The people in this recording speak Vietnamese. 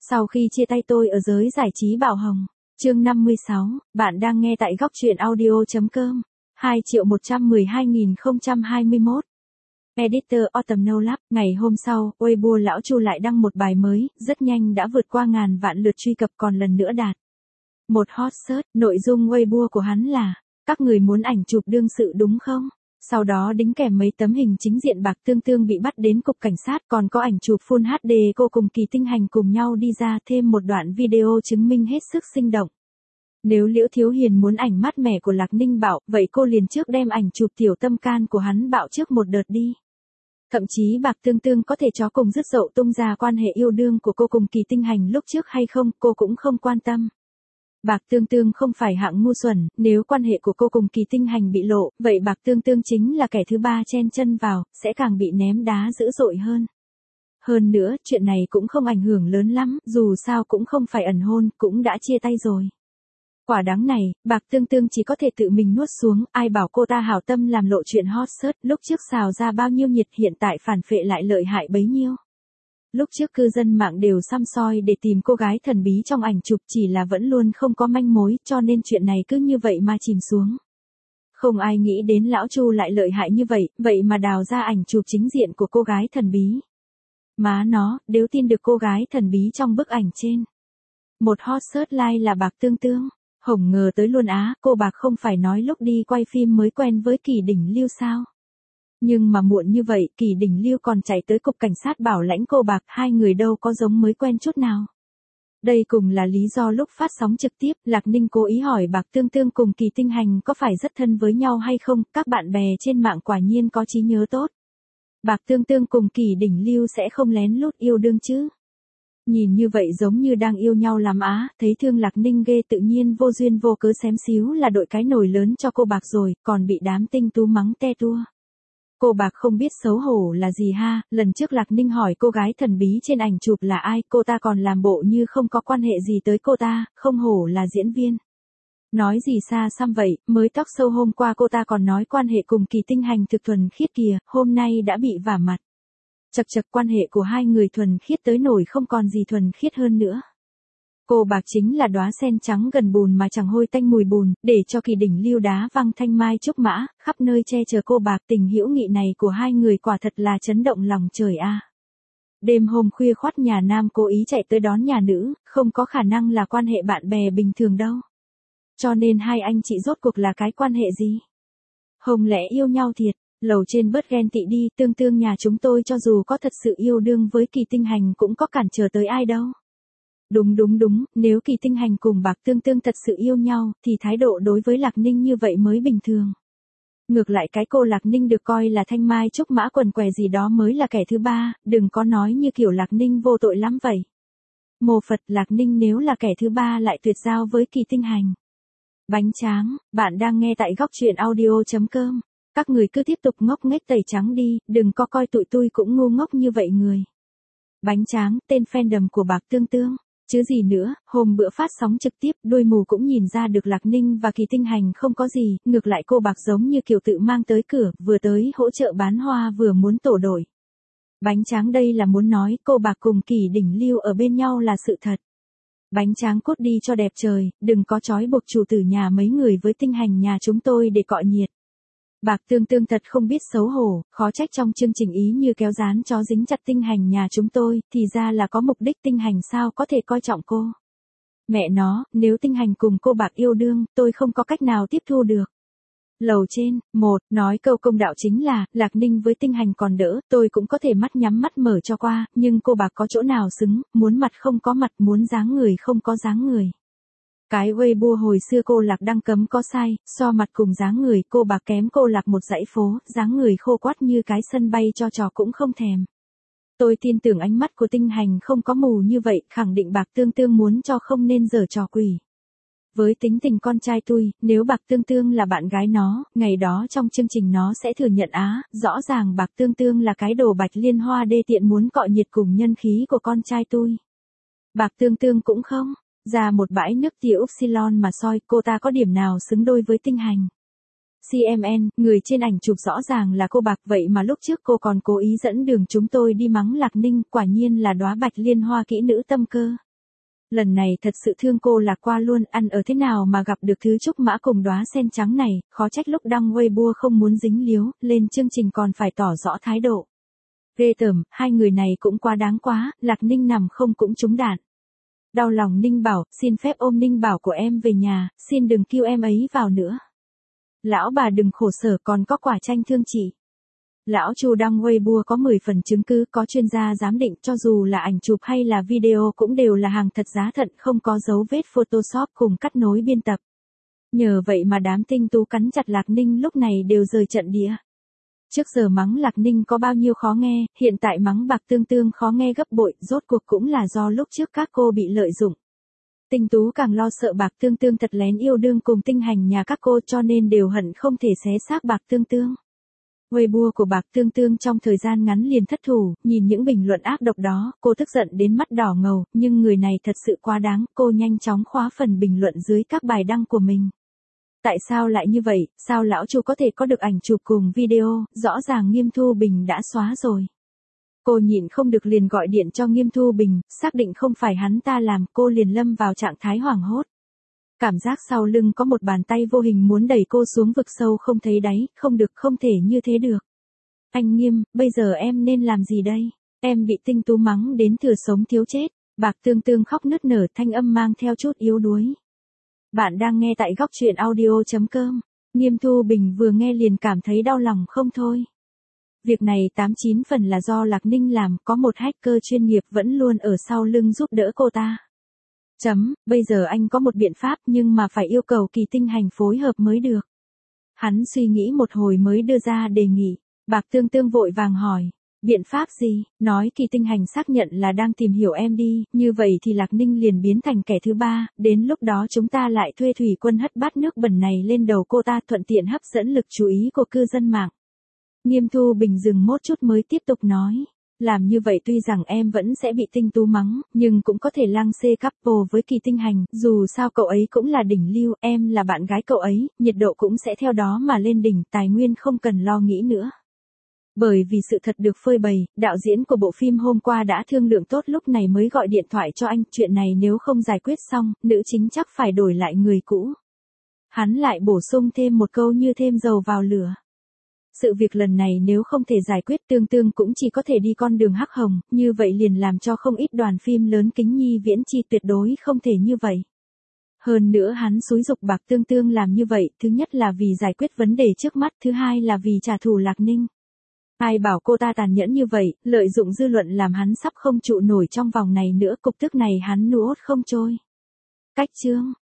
Sau khi chia tay tôi ở giới giải trí Bảo Hồng. Chương 56, bạn đang nghe tại góc truyện audio.com. 2.112.021. Editor Autumn No Lab. Ngày hôm sau, Weibo lão Chu lại đăng một bài mới, rất nhanh đã vượt qua 1000 vạn lượt truy cập, còn lần nữa đạt một hot search. Nội dung Weibo của hắn là: các người muốn ảnh chụp đương sự đúng không? Sau đó đính kèm mấy tấm hình chính diện Bạc Tương Tương bị bắt đến cục cảnh sát, còn có ảnh chụp Full HD cô cùng Kỳ Tinh Hành cùng nhau đi ra, thêm một đoạn video chứng minh hết sức sinh động. Nếu Liễu Thiếu Hiền muốn ảnh mát mẻ của Lạc Ninh Bảo, vậy cô liền trước đem ảnh chụp tiểu tâm can của hắn Bảo trước một đợt đi. Thậm chí Bạc Tương Tương có thể chó cùng dứt dậu tung ra quan hệ yêu đương của cô cùng Kỳ Tinh Hành lúc trước hay không, cô cũng không quan tâm. Bạc Tương Tương không phải hạng ngu xuẩn, nếu quan hệ của cô cùng Kỳ Tinh Hành bị lộ, vậy Bạc Tương Tương chính là kẻ thứ ba chen chân vào, sẽ càng bị ném đá dữ dội hơn. Hơn nữa, chuyện này cũng không ảnh hưởng lớn lắm, dù sao cũng không phải ẩn hôn, cũng đã chia tay rồi. Quả đáng này, Bạc Tương Tương chỉ có thể tự mình nuốt xuống, ai bảo cô ta hảo tâm làm lộ chuyện hot search, lúc trước xào ra bao nhiêu nhiệt, hiện tại phản phệ lại lợi hại bấy nhiêu. Lúc trước cư dân mạng đều săm soi để tìm cô gái thần bí trong ảnh chụp, chỉ là vẫn luôn không có manh mối, cho nên chuyện này cứ như vậy mà chìm xuống. Không ai nghĩ đến lão Chu lại lợi hại như vậy, vậy mà đào ra ảnh chụp chính diện của cô gái thần bí. Má nó, nếu tin được cô gái thần bí trong bức ảnh trên. Một hot search like là Bạc Tương Tương. Hổng ngờ tới luôn á, cô Bạc không phải nói lúc đi quay phim mới quen với Kỳ Đỉnh Lưu sao? Nhưng mà muộn như vậy, Kỳ Đỉnh Lưu còn chạy tới cục cảnh sát bảo lãnh cô Bạc, hai người đâu có giống mới quen chút nào. Đây cùng là lý do lúc phát sóng trực tiếp, Lạc Ninh cố ý hỏi Bạc Tương Tương cùng Kỳ Tinh Hành có phải rất thân với nhau hay không, các bạn bè trên mạng quả nhiên có trí nhớ tốt. Bạc Tương Tương cùng Kỳ Đỉnh Lưu sẽ không lén lút yêu đương chứ? Nhìn như vậy giống như đang yêu nhau lắm á, thấy thương Lạc Ninh ghê, tự nhiên vô duyên vô cớ xém xíu là đội cái nồi lớn cho cô Bạc rồi, còn bị đám tinh tú mắng te tua. Cô Bạc không biết xấu hổ là gì ha, lần trước Lạc Ninh hỏi cô gái thần bí trên ảnh chụp là ai, cô ta còn làm bộ như không có quan hệ gì tới cô ta, không hổ là diễn viên. Nói gì xa xăm vậy, mới talk show hôm qua cô ta còn nói quan hệ cùng Kỳ Tinh Hành thực thuần khiết kìa, hôm nay đã bị vả mặt. Chật chật, quan hệ của hai người thuần khiết tới nổi không còn gì thuần khiết hơn nữa. Cô Bạc chính là đóa sen trắng gần bùn mà chẳng hôi tanh mùi bùn, để cho Kỳ Đỉnh Lưu đá văng thanh mai trúc mã, khắp nơi che chở cô Bạc. Tình hữu nghị này của hai người quả thật là chấn động lòng trời a. Đêm hôm khuya khoắt nhà nam cố ý chạy tới đón nhà nữ, không có khả năng là quan hệ bạn bè bình thường đâu. Cho nên hai anh chị rốt cuộc là cái quan hệ gì? Không lẽ yêu nhau thiệt? Lầu trên bớt ghen tị đi, Tương Tương nhà chúng tôi cho dù có thật sự yêu đương với Kỳ Tinh Hành cũng có cản trở tới ai đâu. Đúng, nếu Kỳ Tinh Hành cùng Bạc Tương Tương thật sự yêu nhau, thì thái độ đối với Lạc Ninh như vậy mới bình thường. Ngược lại cái cô Lạc Ninh được coi là thanh mai trúc mã quần què gì đó mới là kẻ thứ ba, đừng có nói như kiểu Lạc Ninh vô tội lắm vậy. Mô Phật, Lạc Ninh nếu là kẻ thứ ba lại tuyệt giao với Kỳ Tinh Hành. Bánh tráng, bạn đang nghe tại góc truyện audio.com. Các người cứ tiếp tục ngốc nghếch tẩy trắng đi, đừng có coi tụi tôi cũng ngu ngốc như vậy người. Bánh tráng, tên fandom của Bạc Tương Tương. Chứ gì nữa, hôm bữa phát sóng trực tiếp, đôi mù cũng nhìn ra được Lạc Ninh và Kỳ Tinh Hành không có gì, ngược lại cô Bạc giống như kiểu tự mang tới cửa, vừa tới hỗ trợ bán hoa vừa muốn tổ đội. Bánh tráng đây là muốn nói cô Bạc cùng Kỳ Đỉnh Lưu ở bên nhau là sự thật. Bánh tráng cút đi cho đẹp trời, đừng có trói buộc chủ tử nhà mấy người với Tinh Hành nhà chúng tôi để cọ nhiệt. Bạc Tương Tương thật không biết xấu hổ, khó trách trong chương trình ý như kéo dán chó dính chặt Tinh Hành nhà chúng tôi, thì ra là có mục đích. Tinh Hành sao có thể coi trọng cô. Mẹ nó, nếu Tinh Hành cùng cô Bạc yêu đương, tôi không có cách nào tiếp thu được. Lầu trên, nói câu công đạo chính là, Lạc Ninh với Tinh Hành còn đỡ, tôi cũng có thể mắt nhắm mắt mở cho qua, nhưng cô Bạc có chỗ nào xứng, muốn mặt không có mặt, muốn dáng người không có dáng người. Cái Weibo hồi xưa cô Lạc đăng cấm có sai, so mặt cùng dáng người, cô Bạc kém cô Lạc một dãy phố, dáng người khô quắt như cái sân bay cho trò cũng không thèm. Tôi tin tưởng ánh mắt của Tinh Hành không có mù như vậy, khẳng định Bạc Tương Tương muốn cho không nên giở trò quỷ. Với tính tình con trai tôi, nếu Bạc Tương Tương là bạn gái nó, ngày đó trong chương trình nó sẽ thừa nhận rõ ràng Bạc Tương Tương là cái đồ bạch liên hoa đê tiện muốn cọ nhiệt cùng nhân khí của con trai tôi. Bạc Tương Tương cũng không. Ra một bãi nước tia Upsilon mà soi, cô ta có điểm nào xứng đôi với Tinh Hành. CMN, người trên ảnh chụp rõ ràng là cô Bạc, vậy mà lúc trước cô còn cố ý dẫn đường chúng tôi đi mắng Lạc Ninh, quả nhiên là đóa bạch liên hoa kỹ nữ tâm cơ. Lần này thật sự thương cô lạc qua luôn, ăn ở thế nào mà gặp được thứ trúc mã cùng đóa sen trắng này, khó trách lúc đăng Weibo không muốn dính líu, lên chương trình còn phải tỏ rõ thái độ. Ghê tởm, hai người này cũng quá đáng quá, Lạc Ninh nằm không cũng trúng đạn. Đau lòng Ninh Bảo, xin phép ôm Ninh Bảo của em về nhà, xin đừng kêu em ấy vào nữa. Lão bà đừng khổ sở, còn có quả chanh thương chị. Lão Chu đăng Weibo có 10 phần chứng cứ, có chuyên gia giám định, cho dù là ảnh chụp hay là video cũng đều là hàng thật giá thật, không có dấu vết Photoshop cùng cắt nối biên tập. Nhờ vậy mà đám tinh tú cắn chặt Lạc Ninh lúc này đều rời trận địa. Trước giờ mắng Lạc Ninh có bao nhiêu khó nghe, hiện tại mắng Bạc Tương Tương khó nghe gấp bội, rốt cuộc cũng là do lúc trước các cô bị lợi dụng. Tinh tú càng lo sợ Bạc Tương Tương thật lén yêu đương cùng Tinh Hành nhà các cô, cho nên đều hận không thể xé xác Bạc Tương Tương. Weibo của Bạc Tương Tương trong thời gian ngắn liền thất thủ, nhìn những bình luận ác độc đó, cô tức giận đến mắt đỏ ngầu, nhưng người này thật sự quá đáng, cô nhanh chóng khóa phần bình luận dưới các bài đăng của mình. Tại sao lại như vậy, sao lão Chu có thể có được ảnh chụp cùng video, rõ ràng Nghiêm Thu Bình đã xóa rồi. Cô nhịn không được liền gọi điện cho Nghiêm Thu Bình, xác định không phải hắn ta làm, cô liền lâm vào trạng thái hoảng hốt. Cảm giác sau lưng có một bàn tay vô hình muốn đẩy cô xuống vực sâu không thấy đáy, không được, không thể như thế được. Anh Nghiêm, bây giờ em nên làm gì đây? Em bị tinh tú mắng đến thừa sống thiếu chết. Bạc Tương Tương khóc nức nở, thanh âm mang theo chút yếu đuối. Bạn đang nghe tại góc truyện audio.com. Nghiêm Thu Bình vừa nghe liền cảm thấy đau lòng không thôi. Việc này 89 phần là do Lạc Ninh làm, có một hacker chuyên nghiệp vẫn luôn ở sau lưng giúp đỡ cô ta. Bây giờ anh có một biện pháp nhưng mà phải yêu cầu Kỳ Tinh Hành phối hợp mới được. Hắn suy nghĩ một hồi mới đưa ra đề nghị. Bạc Tương Tương vội vàng hỏi. Biện pháp gì? Nói Kỳ Tinh Hành xác nhận là đang tìm hiểu em đi, như vậy thì Lạc Ninh liền biến thành kẻ thứ ba, đến lúc đó chúng ta lại thuê thủy quân hất bát nước bẩn này lên đầu cô ta, thuận tiện hấp dẫn lực chú ý của cư dân mạng. Nghiêm Thu Bình dừng một chút mới tiếp tục nói. Làm như vậy tuy rằng em vẫn sẽ bị tinh tú mắng, nhưng cũng có thể lăng xê couple với Kỳ Tinh Hành, dù sao cậu ấy cũng là đỉnh lưu, em là bạn gái cậu ấy, nhiệt độ cũng sẽ theo đó mà lên đỉnh, tài nguyên không cần lo nghĩ nữa. Bởi vì sự thật được phơi bày, đạo diễn của bộ phim hôm qua đã thương lượng tốt, lúc này mới gọi điện thoại cho anh, chuyện này nếu không giải quyết xong, nữ chính chắc phải đổi lại người cũ. Hắn lại bổ sung thêm một câu như thêm dầu vào lửa. Sự việc lần này nếu không thể giải quyết, Tương Tương cũng chỉ có thể đi con đường hắc hồng, như vậy liền làm cho không ít đoàn phim lớn kính nhi viễn chi, tuyệt đối không thể như vậy. Hơn nữa hắn xúi giục Bạc Tương Tương làm như vậy, thứ nhất là vì giải quyết vấn đề trước mắt, thứ hai là vì trả thù Lạc Ninh. Ai bảo cô ta tàn nhẫn như vậy, lợi dụng dư luận làm hắn sắp không trụ nổi trong vòng này nữa, cục tức này hắn nuốt không trôi. Cách chương.